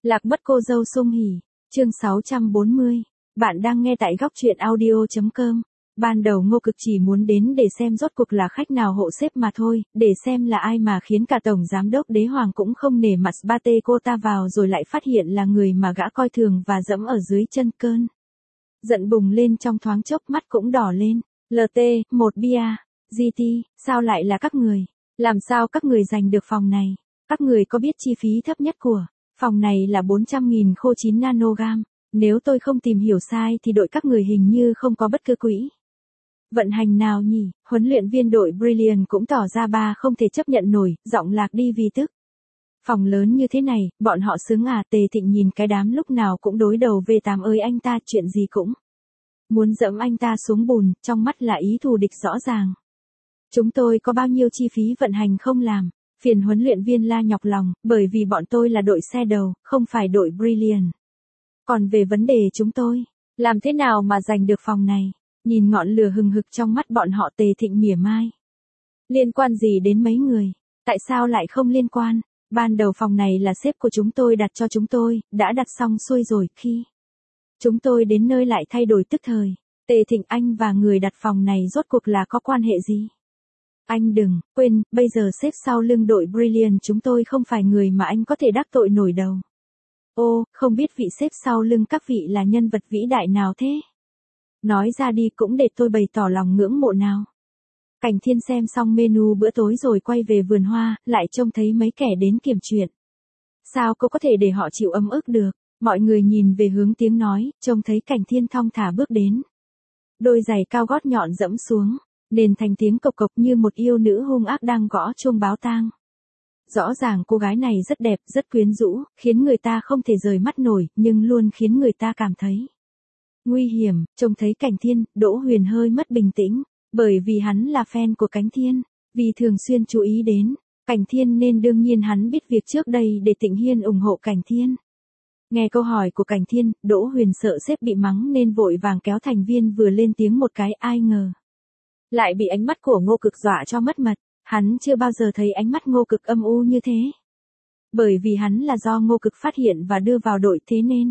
Lạc mất cô dâu Sung Hỉ, chương 640. Bạn đang nghe tại góc truyện audio.com. Ban đầu Ngô Cực chỉ muốn đến để xem rốt cuộc là khách nào hộ xếp mà thôi, để xem là ai mà khiến cả tổng giám đốc Đế Hoàng cũng không nể mặt bate cô ta vào, rồi lại phát hiện là người mà gã coi thường và dẫm ở dưới chân. Cơn giận bùng lên trong thoáng chốc, mắt cũng đỏ lên. LT, một bia, GT, sao lại là các người? Làm sao các người giành được phòng này? Các người có biết chi phí thấp nhất của phòng này là 400.000 khô 9 nanogam. Nếu tôi không tìm hiểu sai thì đội các người hình như không có bất cứ quỹ vận hành nào nhỉ? Huấn luyện viên đội Brilliant cũng tỏ ra không thể chấp nhận nổi, giọng lạc đi vì tức. Phòng lớn như thế này, bọn họ xứng à? Tề Thịnh nhìn cái đám lúc nào cũng đối đầu V8 ơi, anh ta chuyện gì cũng muốn dẫm anh ta xuống bùn, trong mắt là ý thù địch rõ ràng. Chúng tôi có bao nhiêu chi phí vận hành không làm? Phiền huấn luyện viên la nhọc lòng, bởi vì bọn tôi là đội xe đầu, không phải đội Brilliant. Còn về vấn đề chúng tôi, làm thế nào mà giành được phòng này? Nhìn ngọn lửa hừng hực trong mắt bọn họ, Tề Thịnh mỉa mai. Liên quan gì đến mấy người? Tại sao lại không liên quan? Ban đầu phòng này là sếp của chúng tôi đặt cho chúng tôi, đã đặt xong xuôi rồi, khi chúng tôi đến nơi lại thay đổi tức thời. Tề Thịnh, anh và người đặt phòng này rốt cuộc là có quan hệ gì? Anh đừng quên, bây giờ sếp sau lưng đội Brilliant chúng tôi không phải người mà anh có thể đắc tội nổi đâu. Ô, không biết vị sếp sau lưng các vị là nhân vật vĩ đại nào thế? Nói ra đi cũng để tôi bày tỏ lòng ngưỡng mộ nào. Cảnh Thiên xem xong menu bữa tối rồi quay về vườn hoa, lại trông thấy mấy kẻ đến kiểm chuyện. Sao cô có thể để họ chịu ấm ức được? Mọi người nhìn về hướng tiếng nói, trông thấy Cảnh Thiên thong thả bước đến. Đôi giày cao gót nhọn dẫm xuống, nền thành tiếng cộc cộc như một yêu nữ hung ác đang gõ chuông báo tang. Rõ ràng cô gái này rất đẹp, rất quyến rũ, khiến người ta không thể rời mắt nổi, nhưng luôn khiến người ta cảm thấy nguy hiểm. Trông thấy Cảnh Thiên, Đỗ Huyền hơi mất bình tĩnh, bởi vì hắn là fan của Cảnh Thiên, vì thường xuyên chú ý đến Cảnh Thiên nên đương nhiên hắn biết việc trước đây để Tịnh Hiên ủng hộ Cảnh Thiên. Nghe câu hỏi của Cảnh Thiên, Đỗ Huyền sợ sếp bị mắng nên vội vàng kéo thành viên vừa lên tiếng một cái, ai ngờ lại bị ánh mắt của Ngô Cực dọa cho mất mật. Hắn chưa bao giờ thấy ánh mắt Ngô Cực âm u như thế. Bởi vì hắn là do Ngô Cực phát hiện và đưa vào đội, thế nên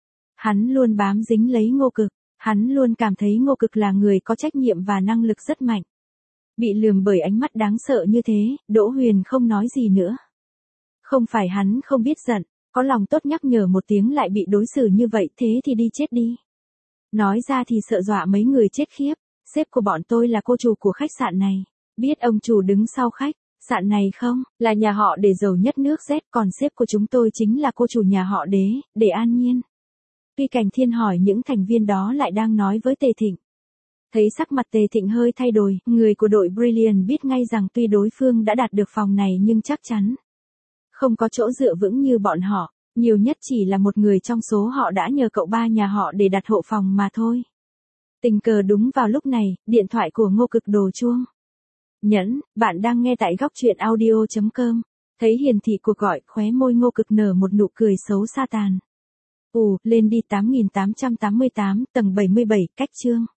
hắn luôn bám dính lấy Ngô Cực. Hắn luôn cảm thấy Ngô Cực là người có trách nhiệm và năng lực rất mạnh. Bị lườm bởi ánh mắt đáng sợ như thế, Đỗ Huyền không nói gì nữa. Không phải hắn không biết giận, có lòng tốt nhắc nhở một tiếng lại bị đối xử như vậy, thế thì đi chết đi. Nói ra thì sợ dọa mấy người chết khiếp. Sếp của bọn tôi là cô chủ của khách sạn này. Biết ông chủ đứng sau khách sạn này không? Là nhà họ Đế giàu nhất nước Z, còn sếp của chúng tôi chính là cô chủ nhà họ Đế, Đế An Nhiên. Tuy Cảnh Thiên hỏi những thành viên đó lại đang nói với Tề Thịnh. Thấy sắc mặt Tề Thịnh hơi thay đổi, người của đội Brilliant biết ngay rằng tuy đối phương đã đạt được phòng này nhưng chắc chắn không có chỗ dựa vững như bọn họ, nhiều nhất chỉ là một người trong số họ đã nhờ cậu ba nhà họ để đặt hộ phòng mà thôi. Tình cờ đúng vào lúc này, điện thoại của Ngô Cực đổ chuông. Nhẫn, bạn đang nghe tại góc truyện audio.com. Thấy hiển thị cuộc gọi, khóe môi Ngô Cực nở một nụ cười xấu xa tàn. Lên đi 8888, tầng 77, cách chương.